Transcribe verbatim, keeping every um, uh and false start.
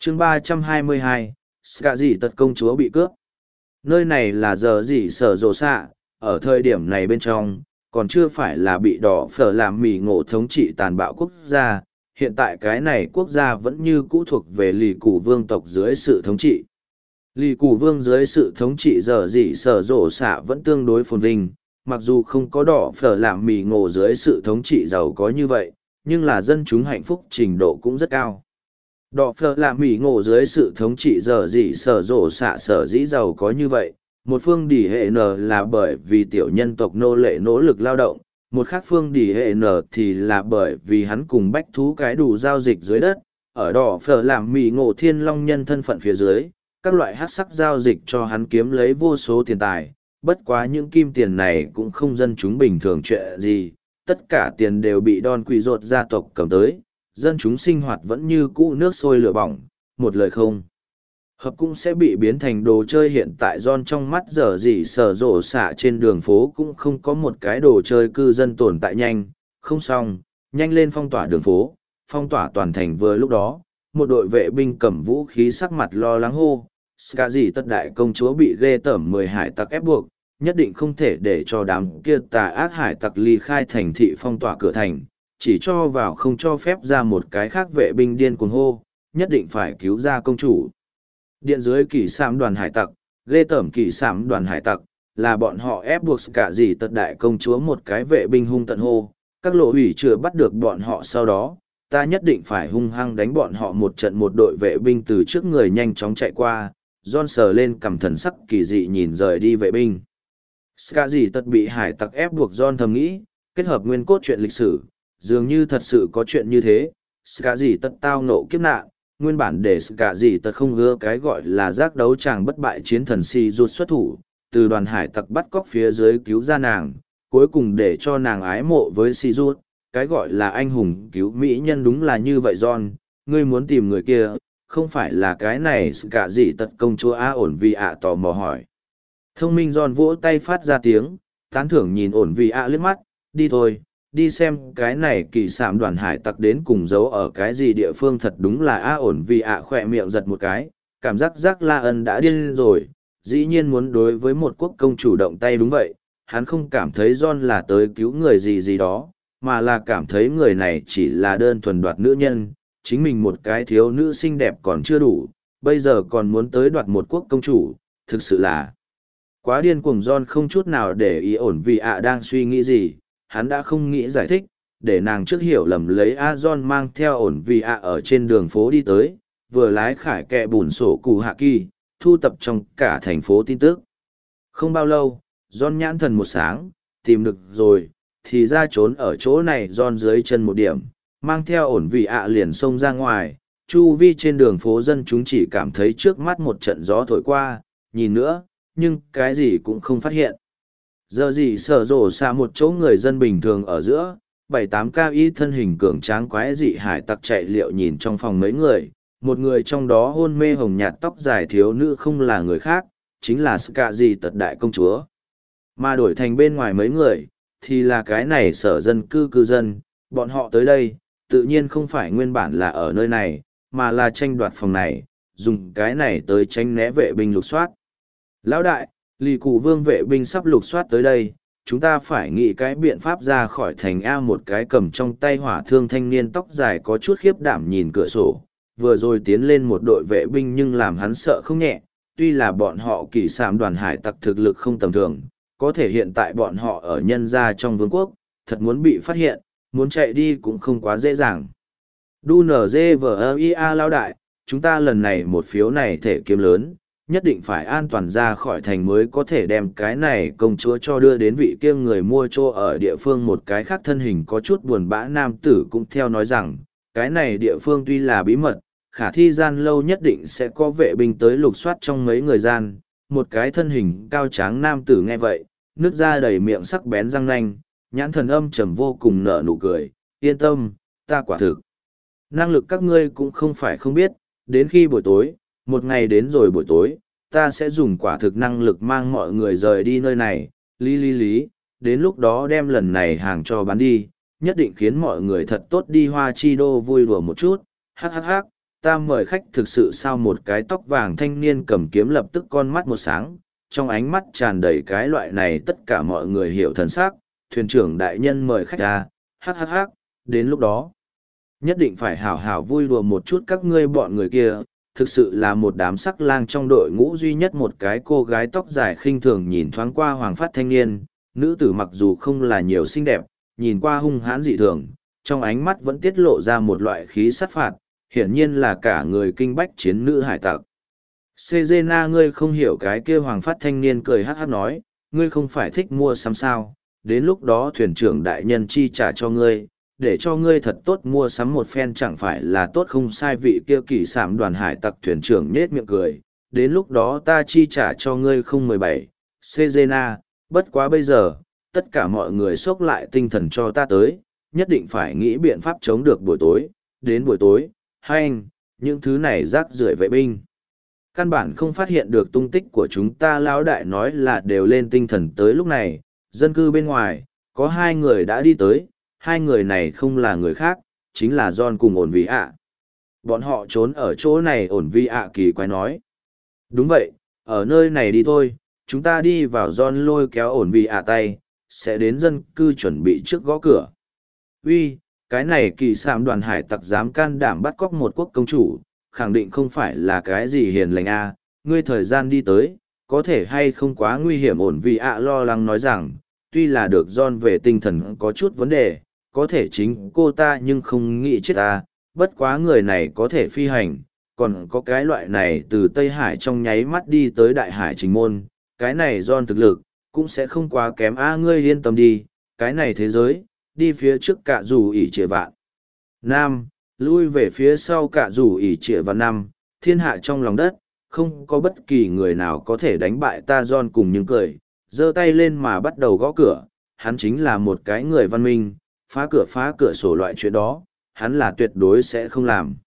chương ba trăm hai mươi hai, Ska dị tật công chúa bị cướp. Nơi này là giờ gì sở rộ xạ, ở thời điểm này bên trong, còn chưa phải là bị đỏ phở làm mì ngộ thống trị tàn bạo quốc gia. Hiện tại cái này quốc gia vẫn như cũ thuộc về lì củ vương tộc dưới sự thống trị. Lì củ vương dưới sự thống trị giờ gì sở rộ xạ vẫn tương đối phồn vinh, mặc dù không có đỏ phở làm mì ngộ dưới sự thống trị giàu có như vậy, nhưng là dân chúng hạnh phúc trình độ cũng rất cao. Đỏ phở làm mì ngộ dưới sự thống trị giờ gì sở rộ xạ sở dĩ giàu có như vậy, một phương đỉ hệ n là bởi vì tiểu nhân tộc nô lệ nỗ lực lao động, một khác phương đỉ hệ n thì là bởi vì hắn cùng bách thú cái đủ giao dịch dưới đất, ở đỏ phở làm mì ngộ thiên long nhân thân phận phía dưới, các loại hát sắc giao dịch cho hắn kiếm lấy vô số tiền tài, bất quá những kim tiền này cũng không dân chúng bình thường chuyện gì, tất cả tiền đều bị đòn quỷ rột gia tộc cầm tới, dân chúng sinh hoạt vẫn như cũ nước sôi lửa bỏng, một lời không hợp cũng sẽ bị biến thành đồ chơi. Hiện tại John trong mắt giờ gì sở rộ xạ trên đường phố cũng không có một cái đồ chơi cư dân tồn tại nhanh, không xong, nhanh lên phong tỏa đường phố, phong tỏa toàn thành. Vừa lúc đó, một đội vệ binh cầm vũ khí sắc mặt lo lắng hô, Ska dị tất đại công chúa bị ghê tởm mười hải tặc ép buộc, nhất định không thể để cho đám kia tà ác hải tặc ly khai thành thị, phong tỏa cửa thành, chỉ cho vào không cho phép ra. Một cái khác vệ binh điên cuồng hô, nhất định phải cứu ra công chủ. Điện dưới kỳ sảm đoàn hải tặc, ghê tởm kỳ sảm đoàn hải tặc, là bọn họ ép buộc Ska dị tất đại công chúa. Một cái vệ binh hung tận hô, các lộ ủy chưa bắt được bọn họ sau đó, ta nhất định phải hung hăng đánh bọn họ một trận. Một đội vệ binh từ trước người nhanh chóng chạy qua, John sờ lên cằm thần sắc kỳ dị nhìn rời đi vệ binh. Ska dị tất bị hải tặc ép buộc, John thầm nghĩ, kết hợp nguyên cốt truyện lịch sử, dường như thật sự có chuyện như thế. Ska dị tất tao nộ kiếp nạn, nguyên bản để Ska dị tất không ưa cái gọi là giác đấu tràng bất bại chiến thần si rút xuất thủ, từ đoàn hải tặc bắt cóc phía dưới cứu ra nàng, cuối cùng để cho nàng ái mộ với si rút, cái gọi là anh hùng cứu mỹ nhân. Đúng là như vậy John, ngươi muốn tìm người kia, không phải là cái này Ska dị tật công chúa a? Ổn vì ạ tò mò hỏi. Thông minh John vỗ tay phát ra tiếng tán thưởng, nhìn ổn vì ạ liếc mắt, đi thôi, đi xem cái này kỳ sảm đoàn hải tặc đến cùng giấu ở cái gì địa phương. Thật đúng là a. Ổn vì ạ khỏe miệng giật một cái, cảm giác giác La Ân đã điên rồi, dĩ nhiên muốn đối với một quốc công chủ động tay. Đúng vậy, hắn không cảm thấy John là tới cứu người gì gì đó, mà là cảm thấy người này chỉ là đơn thuần đoạt nữ nhân. Chính mình một cái thiếu nữ xinh đẹp còn chưa đủ, bây giờ còn muốn tới đoạt một quốc công chủ, thực sự là quá điên cuồng. John không chút nào để ý ổn vì ạ đang suy nghĩ gì, hắn đã không nghĩ giải thích, để nàng trước hiểu lầm lấy a. John mang theo ổn vì ạ ở trên đường phố đi tới, vừa lái khải kẹ bùn sổ cụ hạ kỳ, thu tập trong cả thành phố tin tức. Không bao lâu, John nhãn thần một sáng, tìm được rồi, thì ra trốn ở chỗ này. John dưới chân một điểm, mang theo ổn vì ạ liền xông ra ngoài, chu vi trên đường phố dân chúng chỉ cảm thấy trước mắt một trận gió thổi qua, nhìn nữa, nhưng cái gì cũng không phát hiện. Giờ gì sở rổ xa một chỗ người dân bình thường ở giữa, bảy tám cao y thân hình cường tráng quái dị hải tặc chạy liệu nhìn trong phòng mấy người, một người trong đó hôn mê hồng nhạt tóc dài thiếu nữ không là người khác, chính là Ska dị tật đại công chúa. Mà đổi thành bên ngoài mấy người, thì là cái này sở dân cư cư dân, bọn họ tới đây, tự nhiên không phải nguyên bản là ở nơi này, mà là tranh đoạt phòng này, dùng cái này tới tranh né vệ binh lục soát. Lão đại, lì cụ vương vệ binh sắp lục soát tới đây, chúng ta phải nghĩ cái biện pháp ra khỏi thành A. Một cái cầm trong tay hỏa thương thanh niên tóc dài có chút khiếp đảm nhìn cửa sổ, vừa rồi tiến lên một đội vệ binh nhưng làm hắn sợ không nhẹ. Tuy là bọn họ kỳ sảm đoàn hải tặc thực lực không tầm thường, có thể hiện tại bọn họ ở nhân gia trong vương quốc, thật muốn bị phát hiện, muốn chạy đi cũng không quá dễ dàng. Đu nở dê vờ ia lao đại, chúng ta lần này một phiếu này thể kiếm lớn, nhất định phải an toàn ra khỏi thành mới có thể đem cái này công chúa cho đưa đến vị kia người mua chỗ ở địa phương. Một cái khác thân hình có chút buồn bã nam tử cũng theo nói rằng, cái này địa phương tuy là bí mật, khả thi gian lâu nhất định sẽ có vệ binh tới lục soát trong mấy người gian. Một cái thân hình cao tráng nam tử nghe vậy, nước ra đầy miệng sắc bén răng nanh, nhãn thần âm trầm vô cùng nở nụ cười, yên tâm, ta quả thực. Năng lực các ngươi cũng không phải không biết, đến khi buổi tối, một ngày đến rồi buổi tối, ta sẽ dùng quả thực năng lực mang mọi người rời đi nơi này, lý lý lý, đến lúc đó đem lần này hàng cho bán đi, nhất định khiến mọi người thật tốt đi Hoa Chi Đô vui đùa một chút, hắc hắc hắc, ta mời khách thực sự sao? Một cái tóc vàng thanh niên cầm kiếm lập tức con mắt một sáng, trong ánh mắt tràn đầy cái loại này tất cả mọi người hiểu thần sắc. Thuyền trưởng đại nhân mời khách ra, hắc hắc hắc, đến lúc đó nhất định phải hảo hảo vui đùa một chút các ngươi bọn người kia. Thực sự là một đám sắc lang trong đội ngũ duy nhất một cái cô gái tóc dài khinh thường nhìn thoáng qua Hoàng Phát thanh niên, nữ tử mặc dù không là nhiều xinh đẹp, nhìn qua hung hãn dị thường, trong ánh mắt vẫn tiết lộ ra một loại khí sát phạt, hiển nhiên là cả người kinh bách chiến nữ hải tặc. Sejena, ngươi không hiểu cái kia? Hoàng Phát thanh niên cười hát hát nói, ngươi không phải thích mua sắm sao, đến lúc đó thuyền trưởng đại nhân chi trả cho ngươi, để cho ngươi thật tốt mua sắm một phen chẳng phải là tốt không sai? Vị kia kỳ sảm đoàn hải tặc thuyền trưởng nhết miệng cười, đến lúc đó ta chi trả cho ngươi không mười bảy, Sejena, bất quá bây giờ, tất cả mọi người xốc lại tinh thần cho ta tới, nhất định phải nghĩ biện pháp chống được buổi tối, đến buổi tối, hành, những thứ này rác rưởi vệ binh. Căn bản không phát hiện được tung tích của chúng ta. Lão đại nói là đều lên tinh thần tới lúc này, dân cư bên ngoài, có hai người đã đi tới, hai người này không là người khác, chính là John cùng ổn vị ạ. Bọn họ trốn ở chỗ này. Ổn vị ạ kỳ quái nói. Đúng vậy, ở nơi này đi thôi, chúng ta đi vào. John lôi kéo ổn vị ạ tay, sẽ đến dân cư chuẩn bị trước gõ cửa. Uy, cái này kỳ sảm đoàn hải tặc dám can đảm bắt cóc một quốc công chủ, khẳng định không phải là cái gì hiền lành a. Ngươi thời gian đi tới, có thể hay không quá nguy hiểm? Ổn vị ạ lo lắng nói rằng, tuy là được John về tinh thần có chút vấn đề, có thể chính cô ta nhưng không nghĩ chết ta, bất quá người này có thể phi hành, còn có cái loại này từ Tây Hải trong nháy mắt đi tới Đại Hải Trình Môn, cái này John thực lực, cũng sẽ không quá kém a. Ngươi yên tâm đi, cái này thế giới, đi phía trước cả dù ỉ trịa vạn nam, lui về phía sau cả dù ỉ trịa vạn năm, thiên hạ trong lòng đất, không có bất kỳ người nào có thể đánh bại ta. John cùng những cười, giơ tay lên mà bắt đầu gõ cửa, hắn chính là một cái người văn minh, phá cửa phá cửa sổ loại chuyện đó, hắn là tuyệt đối sẽ không làm.